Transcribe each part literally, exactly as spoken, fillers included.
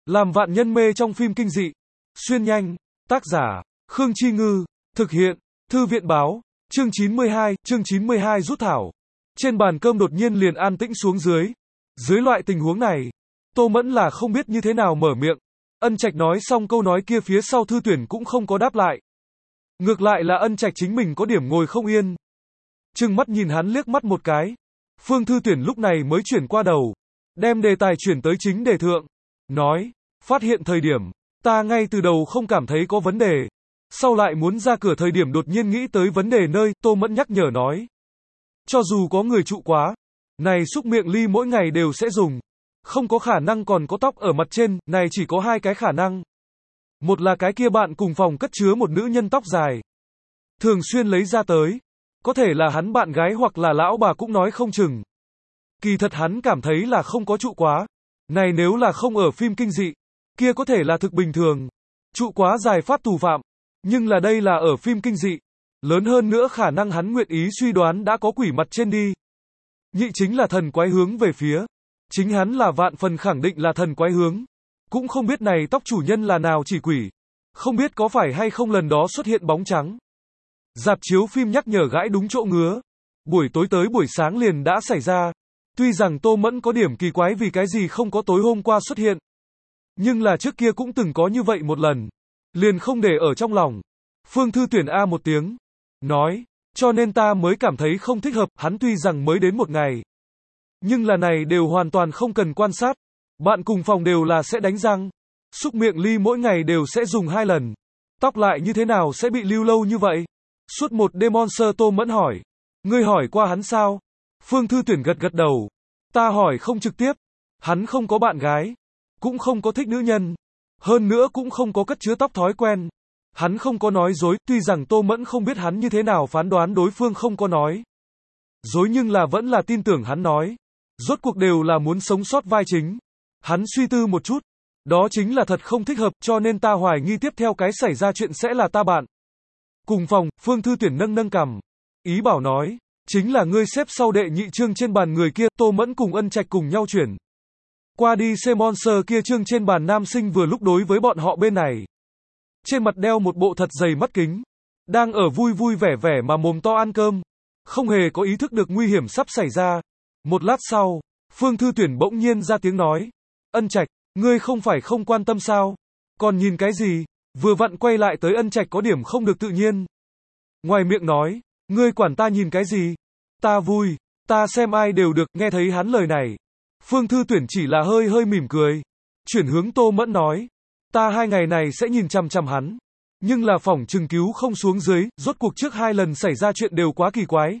Làm vạn nhân mê trong phim kinh dị. Xuyên nhanh. Tác giả, Khương Chi Ngư. Thực hiện, Thư viện báo. Chương chín mươi hai, chương chín mươi hai rút thảo. Trên bàn cơm đột nhiên liền an tĩnh xuống dưới. Dưới loại tình huống này, Tô Mẫn là không biết như thế nào mở miệng. Ân Trạch nói xong câu nói kia phía sau Thư Tuyển cũng không có đáp lại. Ngược lại là Ân Trạch chính mình có điểm ngồi không yên. Trừng mắt nhìn hắn liếc mắt một cái. Phương Thư Tuyển lúc này mới chuyển qua đầu. Đem đề tài chuyển tới chính đề thượng. Nói, phát hiện thời điểm, ta ngay từ đầu không cảm thấy có vấn đề. Sau lại muốn ra cửa thời điểm đột nhiên nghĩ tới vấn đề nơi, Tô Mẫn nhắc nhở nói. Cho dù có người trụ quá, này xúc miệng ly mỗi ngày đều sẽ dùng. Không có khả năng còn có tóc ở mặt trên, này chỉ có hai cái khả năng. Một là cái kia bạn cùng phòng cất chứa một nữ nhân tóc dài. Thường xuyên lấy ra tới. Có thể là hắn bạn gái hoặc là lão bà cũng nói không chừng. Kỳ thật hắn cảm thấy là không có trụ quá. Này nếu là không ở phim kinh dị, kia có thể là thực bình thường. Trụ quá dài phát tù phạm. Nhưng là đây là ở phim kinh dị. Lớn hơn nữa khả năng hắn nguyện ý suy đoán đã có quỷ mặt trên đi. Nhị chính là thần quái hướng về phía. Chính hắn là vạn phần khẳng định là thần quái hướng. Cũng không biết này tóc chủ nhân là nào chỉ quỷ. Không biết có phải hay không lần đó xuất hiện bóng trắng. Dạp chiếu phim nhắc nhở gãi đúng chỗ ngứa. Buổi tối tới buổi sáng liền đã xảy ra. Tuy rằng Tô Mẫn có điểm kỳ quái vì cái gì không có tối hôm qua xuất hiện. Nhưng là trước kia cũng từng có như vậy một lần. Liền không để ở trong lòng. Phương Thư Tuyển A một tiếng. Nói, cho nên ta mới cảm thấy không thích hợp, hắn tuy rằng mới đến một ngày. Nhưng là này đều hoàn toàn không cần quan sát. Bạn cùng phòng đều là sẽ đánh răng. Xúc miệng ly mỗi ngày đều sẽ dùng hai lần. Tóc lại như thế nào sẽ bị lưu lâu như vậy? Suốt một đêm Monster Tô Mẫn hỏi. Ngươi hỏi qua hắn sao? Phương Thư Tuyển gật gật đầu. Ta hỏi không trực tiếp. Hắn không có bạn gái. Cũng không có thích nữ nhân. Hơn nữa cũng không có cất chứa tóc thói quen. Hắn không có nói dối, tuy rằng Tô Mẫn không biết hắn như thế nào phán đoán đối phương không có nói dối nhưng là vẫn là tin tưởng hắn nói. Rốt cuộc đều là muốn sống sót vai chính. Hắn suy tư một chút. Đó chính là thật không thích hợp cho nên ta hoài nghi tiếp theo cái xảy ra chuyện sẽ là ta bạn. Cùng phòng, Phương Thư Tuyển nâng nâng cằm. Ý bảo nói, chính là ngươi xếp sau đệ nhị chương trên bàn người kia, Tô Mẫn cùng Ân Trạch cùng nhau chuyển. Qua đi xem Monster kia chương trên bàn nam sinh vừa lúc đối với bọn họ bên này. Trên mặt đeo một bộ thật dày mắt kính. Đang ở vui vui vẻ vẻ mà mồm to ăn cơm. Không hề có ý thức được nguy hiểm sắp xảy ra. Một lát sau, Phương Thư Tuyển bỗng nhiên ra tiếng nói. Ân Trạch, ngươi không phải không quan tâm sao? Còn nhìn cái gì? Vừa vặn quay lại tới Ân Trạch có điểm không được tự nhiên. Ngoài miệng nói, ngươi quản ta nhìn cái gì? Ta vui, ta xem ai đều được, nghe thấy hắn lời này. Phương Thư Tuyển chỉ là hơi hơi mỉm cười. Chuyển hướng Tô Mẫn nói. Ta hai ngày này sẽ nhìn chằm chằm hắn. Nhưng là phỏng chừng cứu không xuống dưới, rốt cuộc trước hai lần xảy ra chuyện đều quá kỳ quái.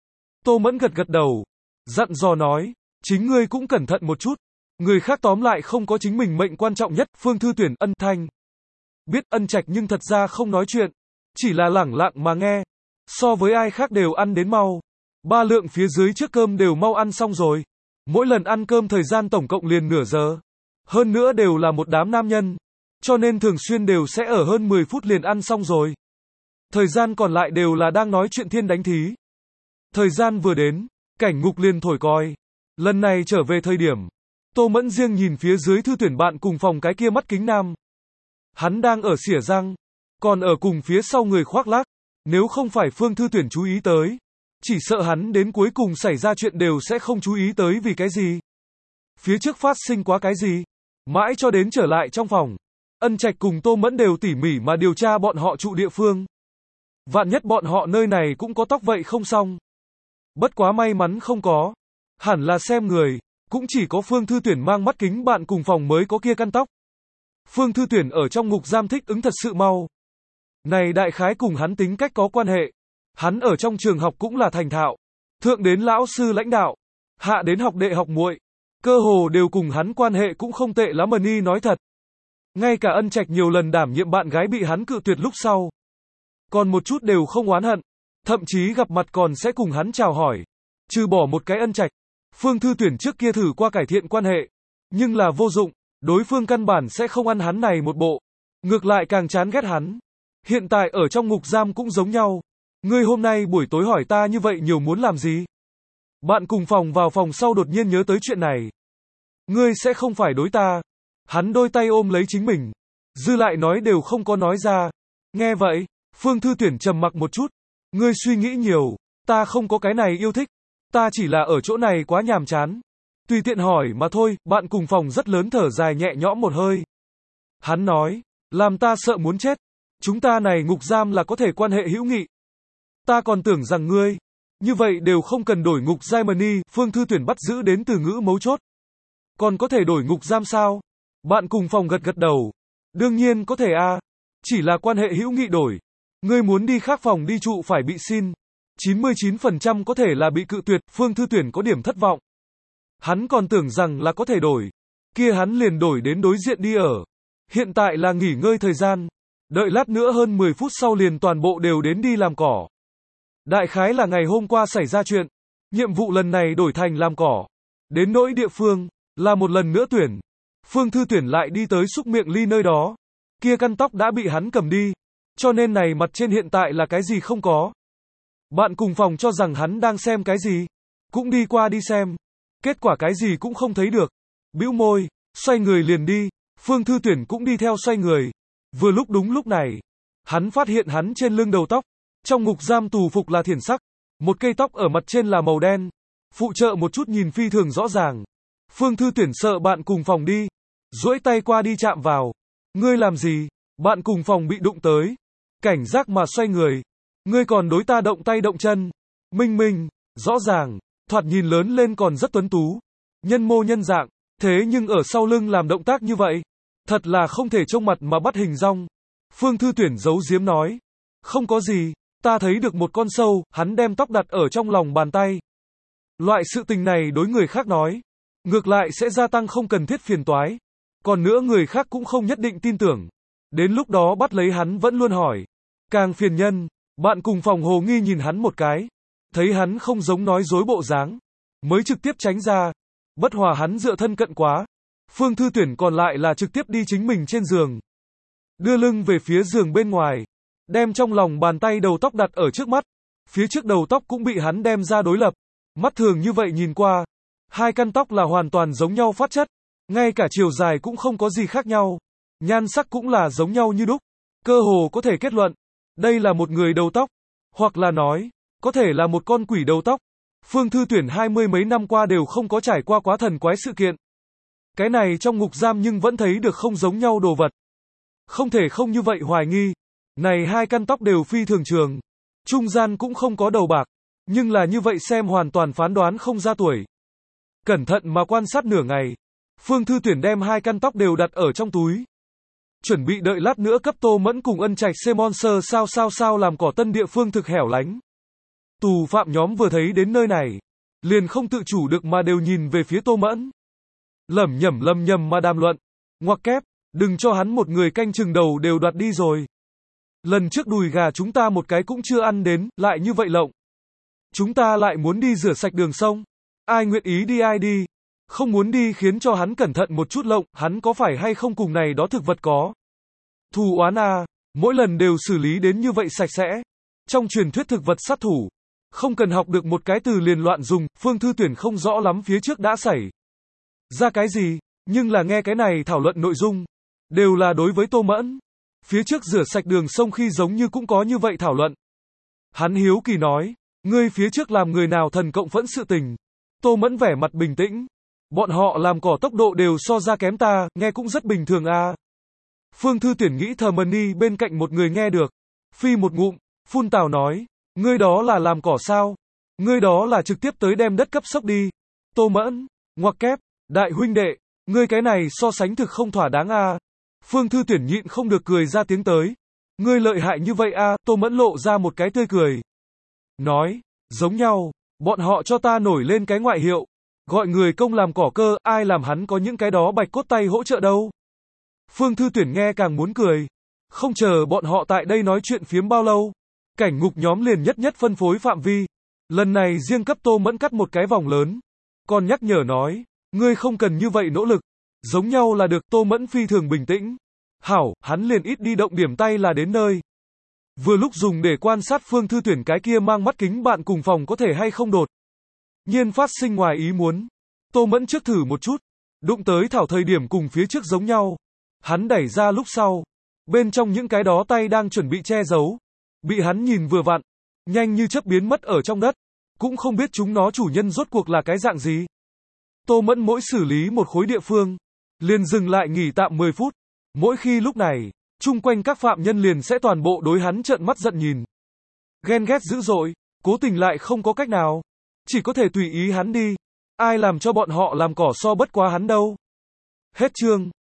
Tô Mẫn gật gật đầu. Dặn dò nói. Chính ngươi cũng cẩn thận một chút. Người khác tóm lại không có chính mình mệnh quan trọng nhất. Phương Thư Tuyển Ân Thanh. Biết Ân Trạch nhưng thật ra không nói chuyện. Chỉ là lẳng lặng mà nghe. So với ai khác đều ăn đến mau. Ba lượng phía dưới trước cơm đều mau ăn xong rồi. Mỗi lần ăn cơm thời gian tổng cộng liền nửa giờ. Hơn nữa đều là một đám nam nhân. Cho nên thường xuyên đều sẽ ở hơn mười phút liền ăn xong rồi. Thời gian còn lại đều là đang nói chuyện thiên đánh thí. Thời gian vừa đến, cảnh ngục liền thổi còi. Lần này trở về thời điểm, Tô Mẫn riêng nhìn phía dưới Thư Tuyển bạn cùng phòng cái kia mắt kính nam. Hắn đang ở xỉa răng, còn ở cùng phía sau người khoác lác. Nếu không phải Phương Thư Tuyển chú ý tới, chỉ sợ hắn đến cuối cùng xảy ra chuyện đều sẽ không chú ý tới vì cái gì. Phía trước phát sinh quá cái gì. Mãi cho đến trở lại trong phòng. Ân Trạch cùng Tô Mẫn đều tỉ mỉ mà điều tra bọn họ trụ địa phương. Vạn nhất bọn họ nơi này cũng có tóc vậy không xong. Bất quá may mắn không có. Hẳn là xem người. Cũng chỉ có Phương Thư Tuyển mang mắt kính bạn cùng phòng mới có kia căn tóc. Phương Thư Tuyển ở trong ngục giam thích ứng thật sự mau. Này đại khái cùng hắn tính cách có quan hệ. Hắn ở trong trường học cũng là thành thạo. Thượng đến lão sư lãnh đạo. Hạ đến học đệ học muội. Cơ hồ đều cùng hắn quan hệ cũng không tệ lắm mà ni nói thật. Ngay cả Ân Trạch nhiều lần đảm nhiệm bạn gái bị hắn cự tuyệt lúc sau. Còn một chút đều không oán hận. Thậm chí gặp mặt còn sẽ cùng hắn chào hỏi. Trừ bỏ một cái Ân Trạch. Phương Thư Tuyển trước kia thử qua cải thiện quan hệ. Nhưng là vô dụng. Đối phương căn bản sẽ không ăn hắn này một bộ. Ngược lại càng chán ghét hắn. Hiện tại ở trong ngục giam cũng giống nhau. Ngươi hôm nay buổi tối hỏi ta như vậy nhiều muốn làm gì? Bạn cùng phòng vào phòng sau đột nhiên nhớ tới chuyện này. Ngươi sẽ không phải đối ta Hắn đôi tay ôm lấy chính mình. Dư lại nói đều không có nói ra. Nghe vậy, Phương Thư Tuyển trầm mặc một chút. Ngươi suy nghĩ nhiều, ta không có cái này yêu thích. Ta chỉ là ở chỗ này quá nhàm chán. Tùy tiện hỏi mà thôi, bạn cùng phòng rất lớn thở dài nhẹ nhõm một hơi. Hắn nói, làm ta sợ muốn chết. Chúng ta này ngục giam là có thể quan hệ hữu nghị. Ta còn tưởng rằng ngươi, như vậy đều không cần đổi ngục Germany, Phương Thư Tuyển bắt giữ đến từ ngữ mấu chốt. Còn có thể đổi ngục giam sao? Bạn cùng phòng gật gật đầu. Đương nhiên có thể a, chỉ là quan hệ hữu nghị đổi. Ngươi muốn đi khác phòng đi trụ phải bị xin. chín mươi chín phần trăm có thể là bị cự tuyệt, Phương Thư Tuyển có điểm thất vọng. Hắn còn tưởng rằng là có thể đổi. Kia hắn liền đổi đến đối diện đi ở. Hiện tại là nghỉ ngơi thời gian. Đợi lát nữa hơn mười phút sau liền toàn bộ đều đến đi làm cỏ. Đại khái là ngày hôm qua xảy ra chuyện. Nhiệm vụ lần này đổi thành làm cỏ. Đến nỗi địa phương, là một lần nữa tuyển. Phương Thư Tuyển lại đi tới xúc miệng ly nơi đó. Kia căn tóc đã bị hắn cầm đi. Cho nên này mặt trên hiện tại là cái gì không có. Bạn cùng phòng cho rằng hắn đang xem cái gì. Cũng đi qua đi xem. Kết quả cái gì cũng không thấy được. Bĩu môi, xoay người liền đi. Phương Thư Tuyển cũng đi theo xoay người. Vừa lúc đúng lúc này, hắn phát hiện hắn trên lưng đầu tóc. Trong ngục giam tù phục là thiển sắc. Một cây tóc ở mặt trên là màu đen. Phụ trợ một chút nhìn phi thường rõ ràng. Phương Thư Tuyển sợ bạn cùng phòng đi. Duỗi tay qua đi chạm vào. Ngươi làm gì? Bạn cùng phòng bị đụng tới. Cảnh giác mà xoay người. Ngươi còn đối ta động tay động chân. Minh minh, rõ ràng, thoạt nhìn lớn lên còn rất tuấn tú. Nhân mô nhân dạng, thế nhưng ở sau lưng làm động tác như vậy. Thật là không thể trông mặt mà bắt hình dong. Phương Thư Tuyển giấu giếm nói. Không có gì, ta thấy được một con sâu, hắn đem tóc đặt ở trong lòng bàn tay. Loại sự tình này đối người khác nói. Ngược lại sẽ gia tăng không cần thiết phiền toái. Còn nữa người khác cũng không nhất định tin tưởng. Đến lúc đó bắt lấy hắn vẫn luôn hỏi. Càng phiền nhân, bạn cùng phòng hồ nghi nhìn hắn một cái. Thấy hắn không giống nói dối bộ dáng. Mới trực tiếp tránh ra. Bất hòa hắn dựa thân cận quá. Phương Thư Tuyển còn lại là trực tiếp đi chính mình trên giường. Đưa lưng về phía giường bên ngoài. Đem trong lòng bàn tay đầu tóc đặt ở trước mắt. Phía trước đầu tóc cũng bị hắn đem ra đối lập. Mắt thường như vậy nhìn qua. Hai căn tóc là hoàn toàn giống nhau phát chất. Ngay cả chiều dài cũng không có gì khác nhau. Nhan sắc cũng là giống nhau như đúc. Cơ hồ có thể kết luận. Đây là một người đầu tóc. Hoặc là nói, có thể là một con quỷ đầu tóc. Phương Thư Tuyển hai mươi mấy năm qua đều không có trải qua quá thần quái sự kiện. Cái này trong ngục giam nhưng vẫn thấy được không giống nhau đồ vật. Không thể không như vậy hoài nghi. Này hai căn tóc đều phi thường trường. Trung gian cũng không có đầu bạc. Nhưng là như vậy xem hoàn toàn phán đoán không ra tuổi. Cẩn thận mà quan sát nửa ngày. Phương Thư Tuyển đem hai căn tóc đều đặt ở trong túi. Chuẩn bị đợi lát nữa cấp Tô Mẫn cùng Ân Trạch C Monster sao sao sao làm cỏ tân địa phương thực hẻo lánh. Tù phạm nhóm vừa thấy đến nơi này. Liền không tự chủ được mà đều nhìn về phía Tô Mẫn. Lẩm nhẩm lầm nhầm mà đàm luận. Ngoặc kép, đừng cho hắn một người canh chừng đầu đều đoạt đi rồi. Lần trước đùi gà chúng ta một cái cũng chưa ăn đến, lại như vậy lộng. Chúng ta lại muốn đi rửa sạch đường sông. Ai nguyện ý đi ai đi. Không muốn đi khiến cho hắn cẩn thận một chút lộng, hắn có phải hay không cùng này đó thực vật có. Thù oán à, mỗi lần đều xử lý đến như vậy sạch sẽ. Trong truyền thuyết thực vật sát thủ, không cần học được một cái từ liền loạn dùng, Phương Thư Tuyển không rõ lắm phía trước đã xảy ra cái gì, nhưng là nghe cái này thảo luận nội dung, đều là đối với Tô Mẫn. Phía trước rửa sạch đường sông khi giống như cũng có như vậy thảo luận. Hắn hiếu kỳ nói, ngươi phía trước làm người nào thần cộng phẫn sự tình. Tô Mẫn vẻ mặt bình tĩnh. Bọn họ làm cỏ tốc độ đều so ra kém ta, nghe cũng rất bình thường à. Phương Thư Tuyển nghĩ thờ Mani bên cạnh một người nghe được. Phi một ngụm, phun tào nói, ngươi đó là làm cỏ sao? Ngươi đó là trực tiếp tới đem đất cấp sốc đi. Tô Mẫn, ngoặc kép, đại huynh đệ, ngươi cái này so sánh thực không thỏa đáng à. Phương Thư Tuyển nhịn không được cười ra tiếng tới. Ngươi lợi hại như vậy à, Tô Mẫn lộ ra một cái tươi cười. Nói, giống nhau, bọn họ cho ta nổi lên cái ngoại hiệu. Gọi người công làm cỏ cơ, ai làm hắn có những cái đó bạch cốt tay hỗ trợ đâu. Phương Thư Tuyển nghe càng muốn cười. Không chờ bọn họ tại đây nói chuyện phiếm bao lâu. Cảnh ngục nhóm liền nhất nhất phân phối phạm vi. Lần này riêng cấp Tô Mẫn cắt một cái vòng lớn. Còn nhắc nhở nói, ngươi không cần như vậy nỗ lực. Giống nhau là được, Tô Mẫn phi thường bình tĩnh. Hảo, hắn liền ít đi động điểm tay là đến nơi. Vừa lúc dùng để quan sát Phương Thư Tuyển cái kia mang mắt kính bạn cùng phòng có thể hay không đột nhiên phát sinh ngoài ý muốn. Tô Mẫn trước thử một chút. Đụng tới thảo thời điểm cùng phía trước giống nhau. Hắn đẩy ra lúc sau. Bên trong những cái đó tay đang chuẩn bị che giấu. Bị hắn nhìn vừa vặn. Nhanh như chớp biến mất ở trong đất. Cũng không biết chúng nó chủ nhân rốt cuộc là cái dạng gì. Tô Mẫn mỗi xử lý một khối địa phương. Liền dừng lại nghỉ tạm mười phút. Mỗi khi lúc này, chung quanh các phạm nhân liền sẽ toàn bộ đối hắn trợn mắt giận nhìn. Ghen ghét dữ dội, cố tình lại không có cách nào. Chỉ có thể tùy ý hắn đi. Ai làm cho bọn họ làm cỏ so bất quá hắn đâu. Hết chương.